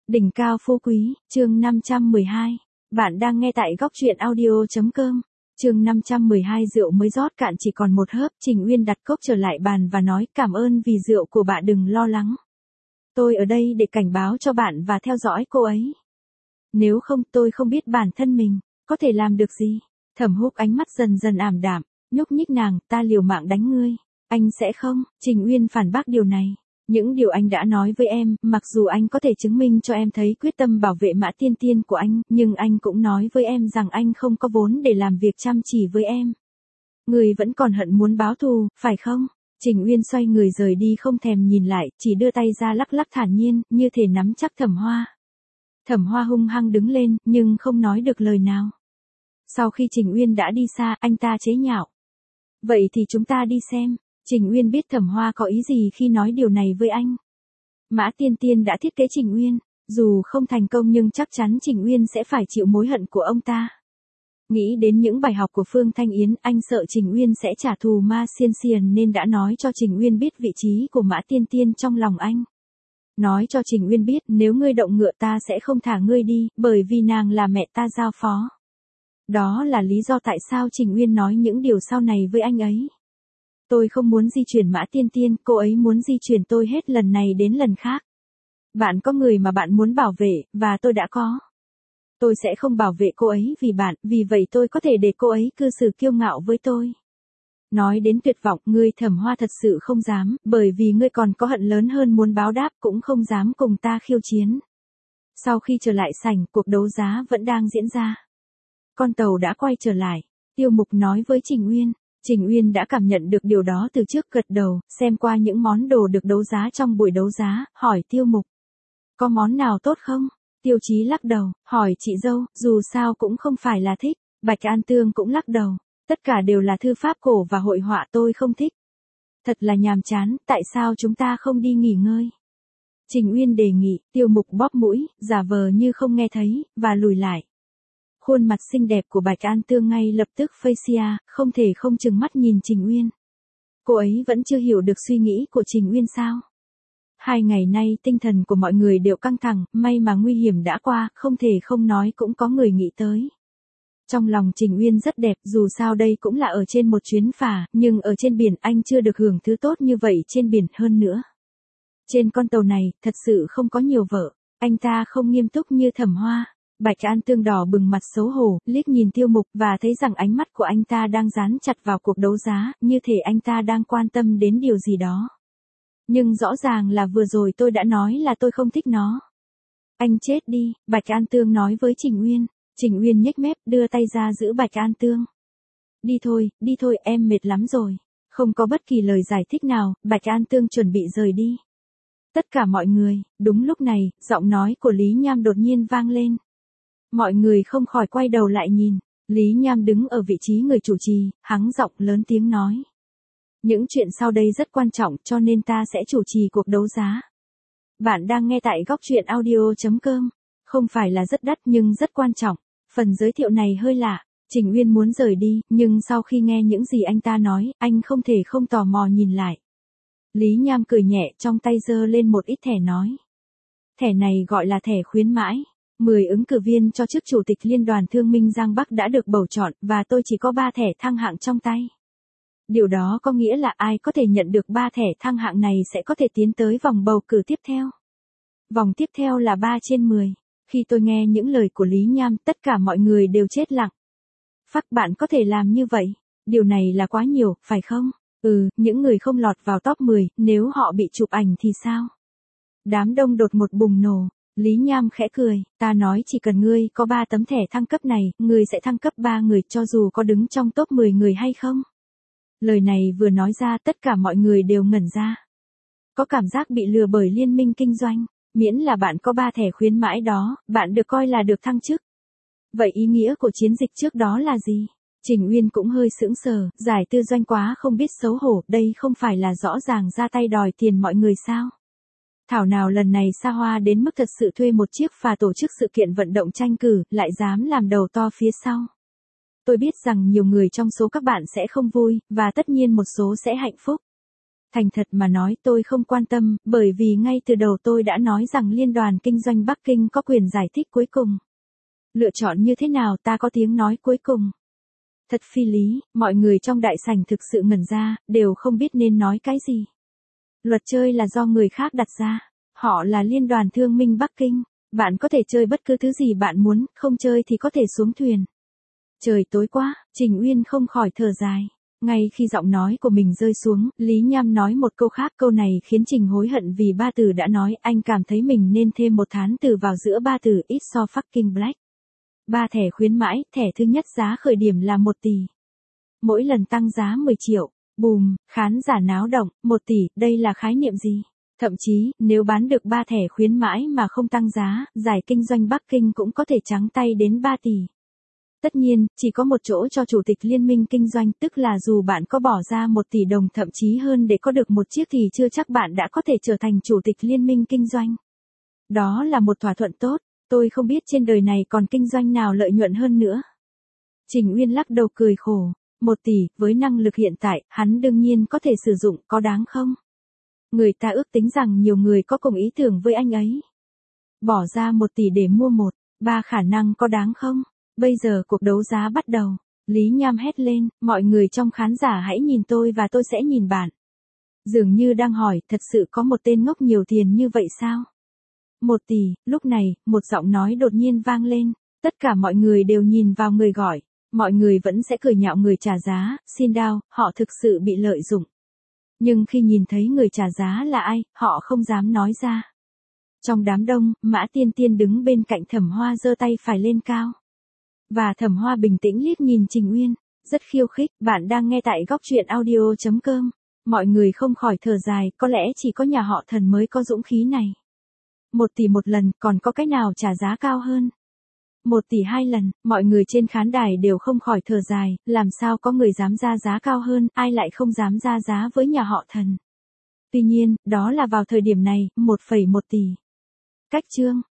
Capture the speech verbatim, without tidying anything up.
Đỉnh cao phú quý, chương năm trăm mười hai. Bạn đang nghe tại góc truyện audio.com. Chương năm trăm mười hai rượu mới rót cạn chỉ còn một hớp, Trình Uyên đặt cốc trở lại bàn và nói cảm ơn vì rượu của bạn, đừng lo lắng. Tôi ở đây để cảnh báo cho bạn và theo dõi cô ấy. Nếu không tôi không biết bản thân mình, có thể làm được gì. Thẩm Húc ánh mắt dần dần ảm đạm, nhúc nhích nàng, ta liều mạng đánh ngươi. Anh sẽ không, Trình Uyên phản bác điều này. Những điều anh đã nói với em, mặc dù anh có thể chứng minh cho em thấy quyết tâm bảo vệ Mã Tiên Tiên của anh, nhưng anh cũng nói với em rằng anh không có vốn để làm việc chăm chỉ với em. Người vẫn còn hận muốn báo thù, phải không? Trình Uyên xoay người rời đi không thèm nhìn lại, chỉ đưa tay ra lắc lắc thản nhiên, như thể nắm chắc Thẩm Hoa. Thẩm Hoa hung hăng đứng lên, nhưng không nói được lời nào. Sau khi Trình Uyên đã đi xa, anh ta chế nhạo. Vậy thì chúng ta đi xem. Trình Uyên biết Thẩm Hoa có ý gì khi nói điều này với anh. Mã Tiên Tiên đã thiết kế Trình Uyên, dù không thành công nhưng chắc chắn Trình Uyên sẽ phải chịu mối hận của ông ta. Nghĩ đến những bài học của Phương Thanh Yến, anh sợ Trình Uyên sẽ trả thù Ma Xiên Xiền nên đã nói cho Trình Uyên biết vị trí của Mã Tiên Tiên trong lòng anh. Nói cho Trình Uyên biết nếu ngươi động ngựa ta sẽ không thả ngươi đi, bởi vì nàng là mẹ ta giao phó. Đó là lý do tại sao Trình Uyên nói những điều sau này với anh ấy. Tôi không muốn di chuyển Mã Tiên Tiên, cô ấy muốn di chuyển tôi hết lần này đến lần khác. Bạn có người mà bạn muốn bảo vệ, và tôi đã có. Tôi sẽ không bảo vệ cô ấy vì bạn, vì vậy tôi có thể để cô ấy cư xử kiêu ngạo với tôi. Nói đến tuyệt vọng, ngươi Thẩm Hoa thật sự không dám, bởi vì ngươi còn có hận lớn hơn muốn báo đáp, cũng không dám cùng ta khiêu chiến. Sau khi trở lại sảnh, cuộc đấu giá vẫn đang diễn ra. Con tàu đã quay trở lại, Tiêu Mục nói với Trình Uyên. Trình Uyên đã cảm nhận được điều đó từ trước, gật đầu, xem qua những món đồ được đấu giá trong buổi đấu giá, hỏi Tiêu Mục. Có món nào tốt không? Tiêu Chí lắc đầu, hỏi chị dâu, dù sao cũng không phải là thích. Bạch An Tương cũng lắc đầu, tất cả đều là thư pháp cổ và hội họa, tôi không thích. Thật là nhàm chán, tại sao chúng ta không đi nghỉ ngơi? Trình Uyên đề nghị, Tiêu Mục bóp mũi, giả vờ như không nghe thấy, và lùi lại. Khuôn mặt xinh đẹp của Bạch An Tương ngay lập tức facia, không thể không chừng mắt nhìn Trình Uyên. Cô ấy vẫn chưa hiểu được suy nghĩ của Trình Uyên sao? Hai ngày nay tinh thần của mọi người đều căng thẳng, may mà nguy hiểm đã qua, không thể không nói cũng có người nghĩ tới. Trong lòng Trình Uyên rất đẹp, dù sao đây cũng là ở trên một chuyến phà, nhưng ở trên biển anh chưa được hưởng thứ tốt như vậy trên biển hơn nữa. Trên con tàu này, thật sự không có nhiều vợ, anh ta không nghiêm túc như Thẩm Hoa. Bạch An Tương đỏ bừng mặt xấu hổ, liếc nhìn Tiêu Mục và thấy rằng ánh mắt của anh ta đang dán chặt vào cuộc đấu giá, như thể anh ta đang quan tâm đến điều gì đó. Nhưng rõ ràng là vừa rồi tôi đã nói là tôi không thích nó. Anh chết đi, Bạch An Tương nói với Trình Uyên. Trình Uyên nhếch mép, đưa tay ra giữ Bạch An Tương. Đi thôi, đi thôi, em mệt lắm rồi. Không có bất kỳ lời giải thích nào, Bạch An Tương chuẩn bị rời đi. Tất cả mọi người, đúng lúc này, giọng nói của Lý Nham đột nhiên vang lên. Mọi người không khỏi quay đầu lại nhìn, Lý Nham đứng ở vị trí người chủ trì, hắng giọng lớn tiếng nói. Những chuyện sau đây rất quan trọng cho nên ta sẽ chủ trì cuộc đấu giá. Bạn đang nghe tại góc truyện audio.com, không phải là rất đắt nhưng rất quan trọng, phần giới thiệu này hơi lạ, Trình Uyên muốn rời đi, nhưng sau khi nghe những gì anh ta nói, anh không thể không tò mò nhìn lại. Lý Nham cười nhẹ trong tay giơ lên một ít thẻ nói. Thẻ này gọi là thẻ khuyến mãi. mười ứng cử viên cho chức chủ tịch Liên đoàn Thương minh Giang Bắc đã được bầu chọn và tôi chỉ có ba thẻ thăng hạng trong tay. Điều đó có nghĩa là ai có thể nhận được ba thẻ thăng hạng này sẽ có thể tiến tới vòng bầu cử tiếp theo. Vòng tiếp theo là ba trên mười. Khi tôi nghe những lời của Lý Nham, tất cả mọi người đều chết lặng. Phắc, bạn có thể làm như vậy? Điều này là quá nhiều, phải không? Ừ, những người không lọt vào top mười, nếu họ bị chụp ảnh thì sao? Đám đông đột một bùng nổ. Lý Nham khẽ cười, ta nói chỉ cần ngươi có ba tấm thẻ thăng cấp này, ngươi sẽ thăng cấp ba người cho dù có đứng trong top mười người hay không. Lời này vừa nói ra tất cả mọi người đều ngẩn ra. Có cảm giác bị lừa bởi liên minh kinh doanh, miễn là bạn có ba thẻ khuyến mãi đó, bạn được coi là được thăng chức. Vậy ý nghĩa của chiến dịch trước đó là gì? Trình Uyên cũng hơi sững sờ, giải tư doanh quá không biết xấu hổ, đây không phải là rõ ràng ra tay đòi tiền mọi người sao? Thảo nào lần này xa hoa đến mức thật sự thuê một chiếc phà tổ chức sự kiện vận động tranh cử, lại dám làm đầu to phía sau. Tôi biết rằng nhiều người trong số các bạn sẽ không vui, và tất nhiên một số sẽ hạnh phúc. Thành thật mà nói tôi không quan tâm, bởi vì ngay từ đầu tôi đã nói rằng Liên đoàn Kinh doanh Bắc Kinh có quyền giải thích cuối cùng. Lựa chọn như thế nào ta có tiếng nói cuối cùng. Thật phi lý, mọi người trong đại sảnh thực sự ngẩn ra, đều không biết nên nói cái gì. Luật chơi là do người khác đặt ra. Họ là Liên đoàn Thương minh Bắc Kinh. Bạn có thể chơi bất cứ thứ gì bạn muốn, không chơi thì có thể xuống thuyền. Trời tối quá, Trình Uyên không khỏi thở dài. Ngay khi giọng nói của mình rơi xuống, Lý Nham nói một câu khác, câu này khiến Trình hối hận vì ba từ đã nói, anh cảm thấy mình nên thêm một thán từ vào giữa ba từ ít so fucking black. Ba thẻ khuyến mãi, thẻ thứ nhất giá khởi điểm là một tỷ. Mỗi lần tăng giá mười triệu, bùm, khán giả náo động, một tỷ, đây là khái niệm gì? Thậm chí, nếu bán được ba thẻ khuyến mãi mà không tăng giá, giải kinh doanh Bắc Kinh cũng có thể trắng tay đến ba tỷ. Tất nhiên, chỉ có một chỗ cho chủ tịch liên minh kinh doanh, tức là dù bạn có bỏ ra một tỷ đồng thậm chí hơn để có được một chiếc thì chưa chắc bạn đã có thể trở thành chủ tịch liên minh kinh doanh. Đó là một thỏa thuận tốt, tôi không biết trên đời này còn kinh doanh nào lợi nhuận hơn nữa. Trình Uyên lắc đầu cười khổ, một tỷ, với năng lực hiện tại, hắn đương nhiên có thể sử dụng, có đáng không? Người ta ước tính rằng nhiều người có cùng ý tưởng với anh ấy. Bỏ ra một tỷ để mua một, ba khả năng có đáng không? Bây giờ cuộc đấu giá bắt đầu. Lý Nham hét lên, mọi người trong khán giả hãy nhìn tôi và tôi sẽ nhìn bạn. Dường như đang hỏi, thật sự có một tên ngốc nhiều tiền như vậy sao? Một tỷ, lúc này, một giọng nói đột nhiên vang lên. Tất cả mọi người đều nhìn vào người gọi. Mọi người vẫn sẽ cười nhạo người trả giá, xin đao, họ thực sự bị lợi dụng. Nhưng khi nhìn thấy người trả giá là ai, họ không dám nói ra. Trong đám đông, Mã Tiên Tiên đứng bên cạnh Thẩm Hoa giơ tay phải lên cao. Và Thẩm Hoa bình tĩnh liếc nhìn Trình Uyên, rất khiêu khích, bạn đang nghe tại góc truyện audio chấm com. Mọi người không khỏi thở dài, có lẽ chỉ có nhà họ Thần mới có dũng khí này. Một tỷ một lần, còn có cái nào trả giá cao hơn? Một tỷ hai lần, mọi người trên khán đài đều không khỏi thở dài, làm sao có người dám ra giá cao hơn, ai lại không dám ra giá với nhà họ Thần. Tuy nhiên, đó là vào thời điểm này, một phẩy một tỷ. Cách chương.